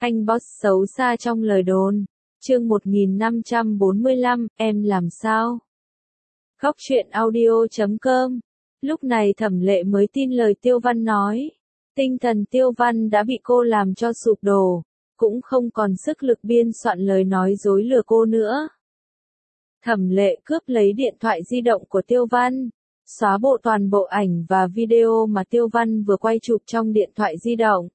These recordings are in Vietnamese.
Anh boss xấu xa trong lời đồn. Chương 1545, em làm sao? Góc truyện audio.com. Lúc này Thẩm Lệ mới tin lời Tiêu Văn nói. Tinh thần Tiêu Văn đã bị cô làm cho sụp đổ, cũng không còn sức lực biên soạn lời nói dối lừa cô nữa. Thẩm Lệ cướp lấy điện thoại di động của Tiêu Văn, xóa bộ toàn bộ ảnh và video mà Tiêu Văn vừa quay chụp trong điện thoại di động.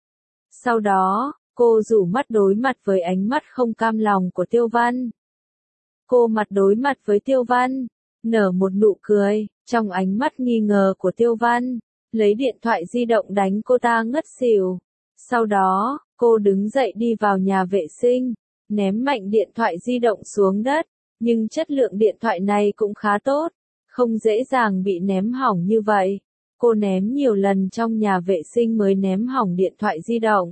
Sau đó, cô rủ mắt đối mặt với ánh mắt không cam lòng của Tiêu Văn. Cô mặt đối mặt với Tiêu Văn, nở một nụ cười, trong ánh mắt nghi ngờ của Tiêu Văn, lấy điện thoại di động đánh cô ta ngất xỉu. Sau đó, cô đứng dậy đi vào nhà vệ sinh, ném mạnh điện thoại di động xuống đất, nhưng chất lượng điện thoại này cũng khá tốt, không dễ dàng bị ném hỏng như vậy. Cô ném nhiều lần trong nhà vệ sinh mới ném hỏng điện thoại di động.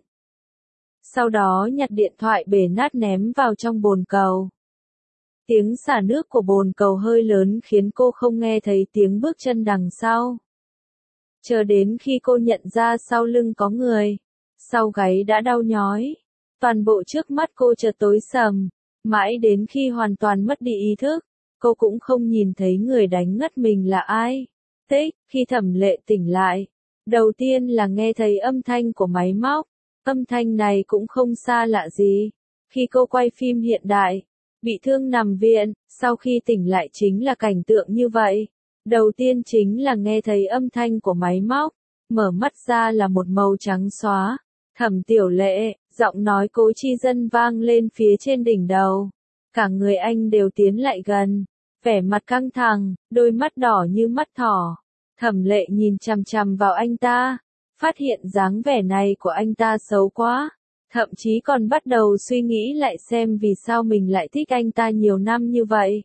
Sau đó nhặt điện thoại bể nát ném vào trong bồn cầu. Tiếng xả nước của bồn cầu hơi lớn khiến cô không nghe thấy tiếng bước chân đằng sau. Chờ đến khi cô nhận ra sau lưng có người, sau gáy đã đau nhói. Toàn bộ trước mắt cô chợt tối sầm, mãi đến khi hoàn toàn mất đi ý thức, cô cũng không nhìn thấy người đánh ngất mình là ai. Khi Thẩm Lệ tỉnh lại, đầu tiên là nghe thấy âm thanh của máy móc. Âm thanh này cũng không xa lạ gì. Khi cô quay phim hiện đại, bị thương nằm viện, sau khi tỉnh lại chính là cảnh tượng như vậy. Đầu tiên chính là nghe thấy âm thanh của máy móc, mở mắt ra là một màu trắng xóa. Thẩm Tiểu Lệ, giọng nói Cố Chi Dân vang lên phía trên đỉnh đầu. Cả người anh đều tiến lại gần, vẻ mặt căng thẳng, đôi mắt đỏ như mắt thỏ. Thẩm Lệ nhìn chằm chằm vào anh ta, phát hiện dáng vẻ này của anh ta xấu quá, thậm chí còn bắt đầu suy nghĩ lại xem vì sao mình lại thích anh ta nhiều năm như vậy.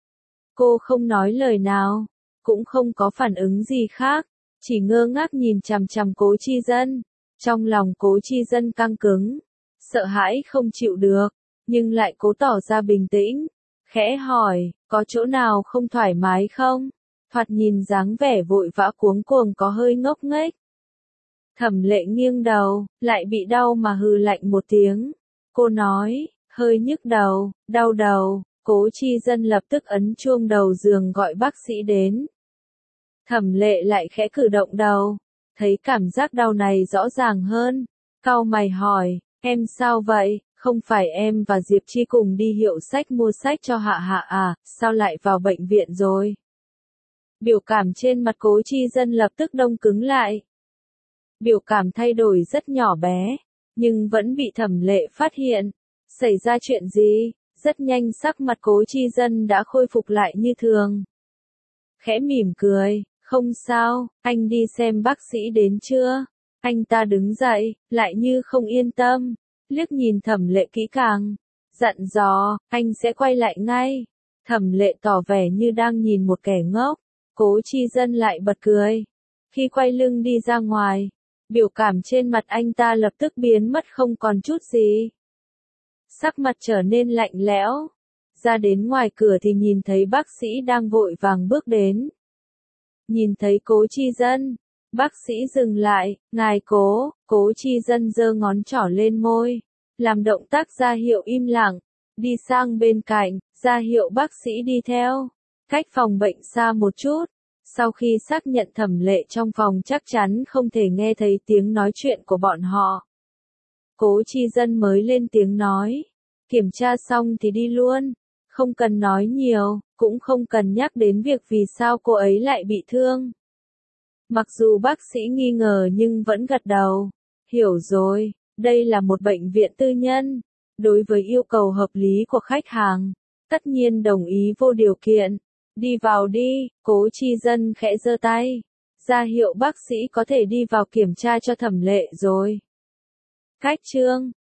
Cô không nói lời nào, cũng không có phản ứng gì khác, chỉ ngơ ngác nhìn chằm chằm Cố Chi Dân. Trong lòng Cố Chi Dân căng cứng, sợ hãi không chịu được, nhưng lại cố tỏ ra bình tĩnh, khẽ hỏi, có chỗ nào không thoải mái không? Thoạt nhìn dáng vẻ vội vã cuống cuồng có hơi ngốc nghếch. Thẩm Lệ nghiêng đầu, lại bị đau mà hừ lạnh một tiếng. Cô nói, hơi nhức đầu, đau đầu. Cố Chi Dân lập tức ấn chuông đầu giường gọi bác sĩ đến. Thẩm Lệ lại khẽ cử động đầu, thấy cảm giác đau này rõ ràng hơn. Cau mày hỏi, em sao vậy? Không phải em và Diệp Chi cùng đi hiệu sách mua sách cho Hạ Hạ à, sao lại vào bệnh viện rồi? Biểu cảm trên mặt Cố Chi Dân lập tức đông cứng lại. Biểu cảm thay đổi rất nhỏ bé, nhưng vẫn bị Thẩm Lệ phát hiện. Xảy ra chuyện gì? Rất nhanh sắc mặt Cố Chi Dân đã khôi phục lại như thường. Khẽ mỉm cười, không sao, anh đi xem bác sĩ đến chưa? Anh ta đứng dậy, lại như không yên tâm, liếc nhìn Thẩm Lệ kỹ càng, dặn dò, anh sẽ quay lại ngay. Thẩm Lệ tỏ vẻ như đang nhìn một kẻ ngốc, Cố Chi Dân lại bật cười. Khi quay lưng đi ra ngoài, biểu cảm trên mặt anh ta lập tức biến mất không còn chút gì. Sắc mặt trở nên lạnh lẽo. Ra đến ngoài cửa thì nhìn thấy bác sĩ đang vội vàng bước đến. Nhìn thấy Cố Chi Dân, bác sĩ dừng lại, ngài Cố Chi Dân giơ ngón trỏ lên môi, làm động tác ra hiệu im lặng, đi sang bên cạnh, ra hiệu bác sĩ đi theo, cách phòng bệnh xa một chút. Sau khi xác nhận Thẩm Lệ trong phòng chắc chắn không thể nghe thấy tiếng nói chuyện của bọn họ, Cố Chi Dân mới lên tiếng nói, kiểm tra xong thì đi luôn, không cần nói nhiều, cũng không cần nhắc đến việc vì sao cô ấy lại bị thương. Mặc dù bác sĩ nghi ngờ nhưng vẫn gật đầu, hiểu rồi, đây là một bệnh viện tư nhân, đối với yêu cầu hợp lý của khách hàng, tất nhiên đồng ý vô điều kiện. Đi vào đi, Cố Chi Dân khẽ giơ tay, ra hiệu bác sĩ có thể đi vào kiểm tra cho Thẩm Lệ rồi. Cách chương